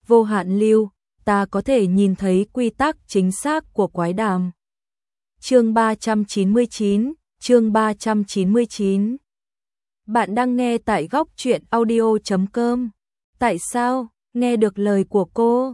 vô hạn lưu, ta có thể nhìn thấy quy tắc chính xác của quái đàm. Chương 399. Bạn đang nghe tại góc truyện audio.com. Tại sao? Nghe được lời của cô,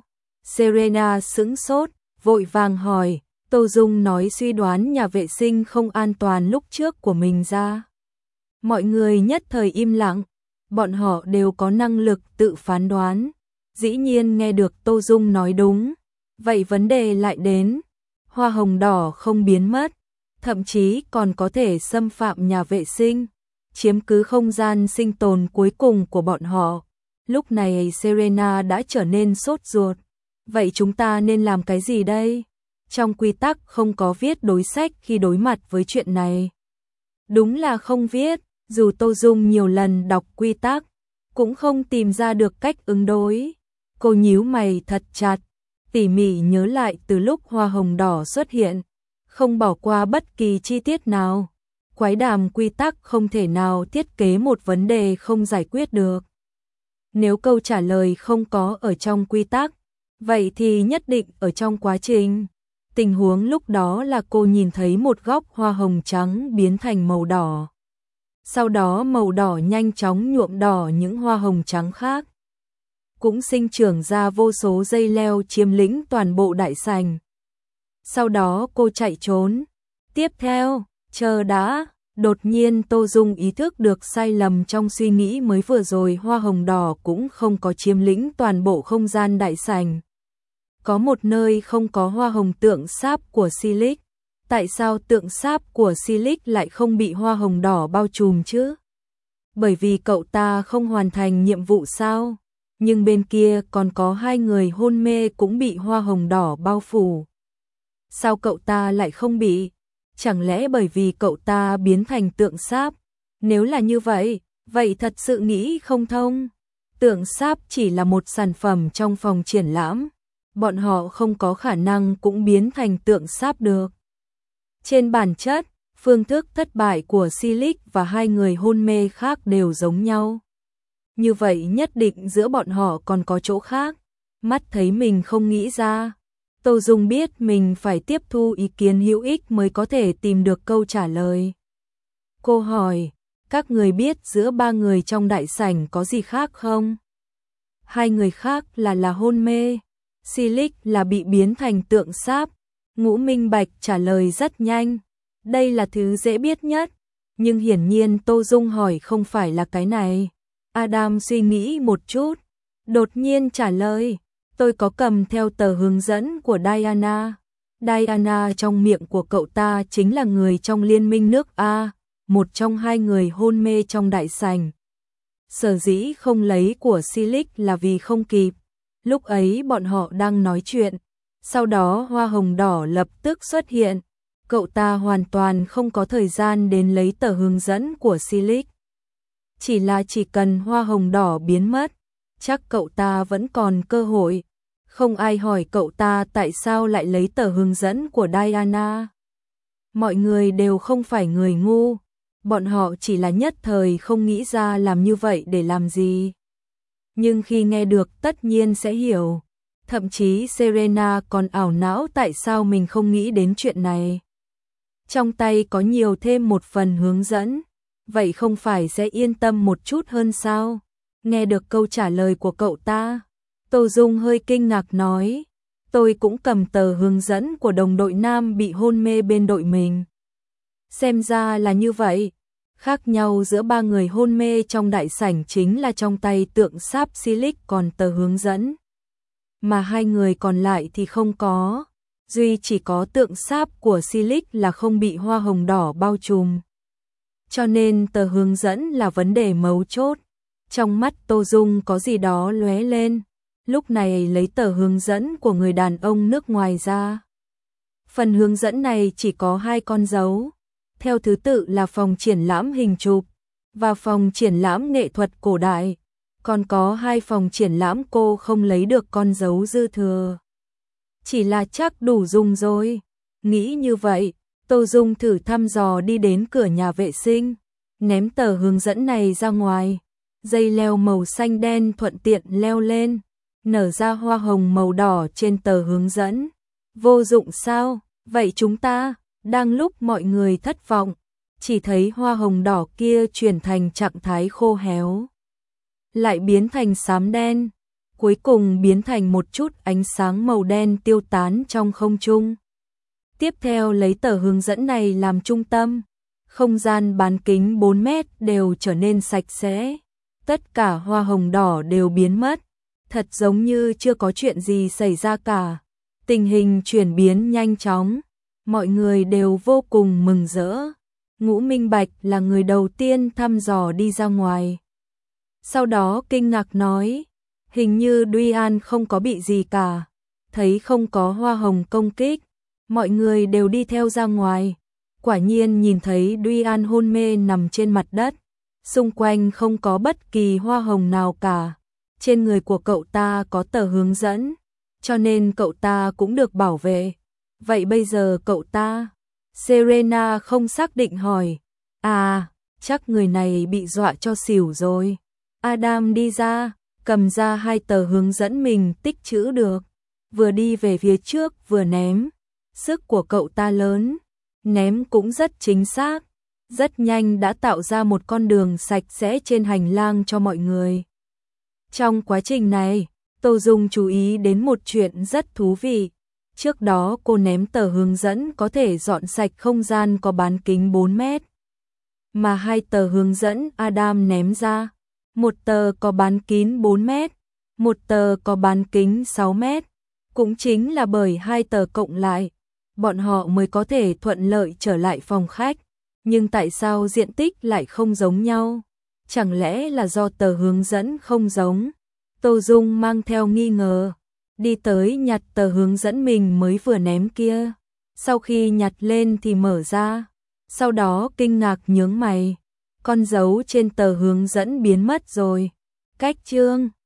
Serena sững sốt, vội vàng hỏi. Tô Dung nói suy đoán nhà vệ sinh không an toàn lúc trước của mình ra. Mọi người nhất thời im lặng, bọn họ đều có năng lực tự phán đoán. Dĩ nhiên nghe được Tô Dung nói đúng. Vậy vấn đề lại đến, hoa hồng đỏ không biến mất, thậm chí còn có thể xâm phạm nhà vệ sinh, chiếm cứ không gian sinh tồn cuối cùng của bọn họ. Lúc này Serena đã trở nên sốt ruột. Vậy chúng ta nên làm cái gì đây? Trong quy tắc không có viết đối sách khi đối mặt với chuyện này. Đúng là không viết, dù Tô Dung nhiều lần đọc quy tắc, cũng không tìm ra được cách ứng đối. Cô nhíu mày thật chặt, tỉ mỉ nhớ lại từ lúc hoa hồng đỏ xuất hiện, không bỏ qua bất kỳ chi tiết nào. Quái đàm quy tắc không thể nào thiết kế một vấn đề không giải quyết được. Nếu câu trả lời không có ở trong quy tắc, vậy thì nhất định ở trong quá trình. Tình huống lúc đó là cô nhìn thấy một góc hoa hồng trắng biến thành màu đỏ. Sau đó màu đỏ nhanh chóng nhuộm đỏ những hoa hồng trắng khác. Cũng sinh trưởng ra vô số dây leo chiếm lĩnh toàn bộ đại sảnh. Sau đó cô chạy trốn. Tiếp theo, chờ đã, đột nhiên Tô Dung ý thức được sai lầm trong suy nghĩ mới vừa rồi, hoa hồng đỏ cũng không có chiếm lĩnh toàn bộ không gian đại sảnh. Có một nơi không có hoa hồng tượng sáp của Silic. Tại sao tượng sáp của Silic lại không bị hoa hồng đỏ bao trùm chứ? Bởi vì cậu ta không hoàn thành nhiệm vụ sao? Nhưng bên kia còn có 2 người hôn mê cũng bị hoa hồng đỏ bao phủ. Sao cậu ta lại không bị? Chẳng lẽ bởi vì cậu ta biến thành tượng sáp? Nếu là như vậy, vậy thật sự nghĩ không thông. Tượng sáp chỉ là một sản phẩm trong phòng triển lãm. Bọn họ không có khả năng cũng biến thành tượng sáp được. Trên bản chất, phương thức thất bại của Silic và 2 người hôn mê khác đều giống nhau. Như vậy nhất định giữa bọn họ còn có chỗ khác. Mắt thấy mình không nghĩ ra. Tô Dung biết mình phải tiếp thu ý kiến hữu ích mới có thể tìm được câu trả lời. Cô hỏi, các người biết giữa 3 người trong đại sảnh có gì khác không? 2 người khác là hôn mê. Silic là bị biến thành tượng sáp. Ngũ Minh Bạch trả lời rất nhanh. Đây là thứ dễ biết nhất. Nhưng hiển nhiên Tô Dung hỏi không phải là cái này. Adam suy nghĩ một chút, đột nhiên trả lời. Tôi có cầm theo tờ hướng dẫn của Diana. Diana trong miệng của cậu ta chính là người trong liên minh nước A, một trong 2 người hôn mê trong đại sảnh. Sở dĩ không lấy của Silic là vì không kịp. Lúc ấy bọn họ đang nói chuyện, sau đó hoa hồng đỏ lập tức xuất hiện. Cậu ta hoàn toàn không có thời gian đến lấy tờ hướng dẫn của Silic. Chỉ cần hoa hồng đỏ biến mất, chắc cậu ta vẫn còn cơ hội. Không ai hỏi cậu ta tại sao lại lấy tờ hướng dẫn của Diana. Mọi người đều không phải người ngu, bọn họ chỉ là nhất thời không nghĩ ra làm như vậy để làm gì. Nhưng khi nghe được tất nhiên sẽ hiểu. Thậm chí Serena còn ảo não tại sao mình không nghĩ đến chuyện này. Trong tay có nhiều thêm một phần hướng dẫn, vậy không phải sẽ yên tâm một chút hơn sao? Nghe được câu trả lời của cậu ta, Tô Dung hơi kinh ngạc nói, tôi cũng cầm tờ hướng dẫn của đồng đội nam bị hôn mê bên đội mình. Xem ra là như vậy, khác nhau giữa 3 người hôn mê trong đại sảnh chính là trong tay tượng sáp Silic còn tờ hướng dẫn. Mà 2 người còn lại thì không có, duy chỉ có tượng sáp của Silic là không bị hoa hồng đỏ bao trùm. Cho nên tờ hướng dẫn là vấn đề mấu chốt. Trong mắt Tô Dung có gì đó lóe lên, lúc này lấy tờ hướng dẫn của người đàn ông nước ngoài ra. Phần hướng dẫn này chỉ có 2 con dấu, theo thứ tự là phòng triển lãm hình chụp và phòng triển lãm nghệ thuật cổ đại. Còn có 2 phòng triển lãm cô không lấy được con dấu dư thừa. Chỉ là chắc đủ dùng rồi. Nghĩ như vậy, Tô Dung thử thăm dò đi đến cửa nhà vệ sinh, ném tờ hướng dẫn này ra ngoài. Dây leo màu xanh đen thuận tiện leo lên. nở ra hoa hồng màu đỏ trên tờ hướng dẫn. Vô dụng sao? Vậy chúng ta, đang lúc mọi người thất vọng, chỉ thấy hoa hồng đỏ kia chuyển thành trạng thái khô héo, lại biến thành xám đen, cuối cùng biến thành một chút ánh sáng màu đen tiêu tán trong không trung. Tiếp theo lấy tờ hướng dẫn này làm trung tâm, không gian bán kính 4 mét đều trở nên sạch sẽ, tất cả hoa hồng đỏ đều biến mất, thật giống như chưa có chuyện gì xảy ra cả. Tình hình chuyển biến nhanh chóng, mọi người đều vô cùng mừng rỡ. Ngũ Minh Bạch là người đầu tiên thăm dò đi ra ngoài. Sau đó kinh ngạc nói, hình như Duy An không có bị gì cả, thấy không có hoa hồng công kích, mọi người đều đi theo ra ngoài. Quả nhiên nhìn thấy Duy An hôn mê nằm trên mặt đất, xung quanh không có bất kỳ hoa hồng nào cả. Trên người của cậu ta có tờ hướng dẫn, cho nên cậu ta cũng được bảo vệ. Vậy bây giờ cậu ta? Serena không xác định hỏi. À, chắc người này bị dọa cho xỉu rồi. Adam đi ra, cầm ra 2 tờ hướng dẫn mình tích trữ được, vừa đi về phía trước vừa ném. Sức của cậu ta lớn, ném cũng rất chính xác, rất nhanh đã tạo ra một con đường sạch sẽ trên hành lang cho mọi người. Trong quá trình này, Tô Dung chú ý đến một chuyện rất thú vị. Trước đó cô ném tờ hướng dẫn có thể dọn sạch không gian có bán kính 4 mét. Mà 2 tờ hướng dẫn Adam ném ra, một tờ có bán kính 4 mét, một tờ có bán kính 6 mét. Cũng chính là bởi 2 tờ cộng lại, bọn họ mới có thể thuận lợi trở lại phòng khách. Nhưng tại sao diện tích lại không giống nhau? Chẳng lẽ là do tờ hướng dẫn không giống? Tô Dung mang theo nghi ngờ, đi tới nhặt tờ hướng dẫn mình mới vừa ném kia. Sau khi nhặt lên thì mở ra, sau đó kinh ngạc nhướng mày, con dấu trên tờ hướng dẫn biến mất rồi. Cách chương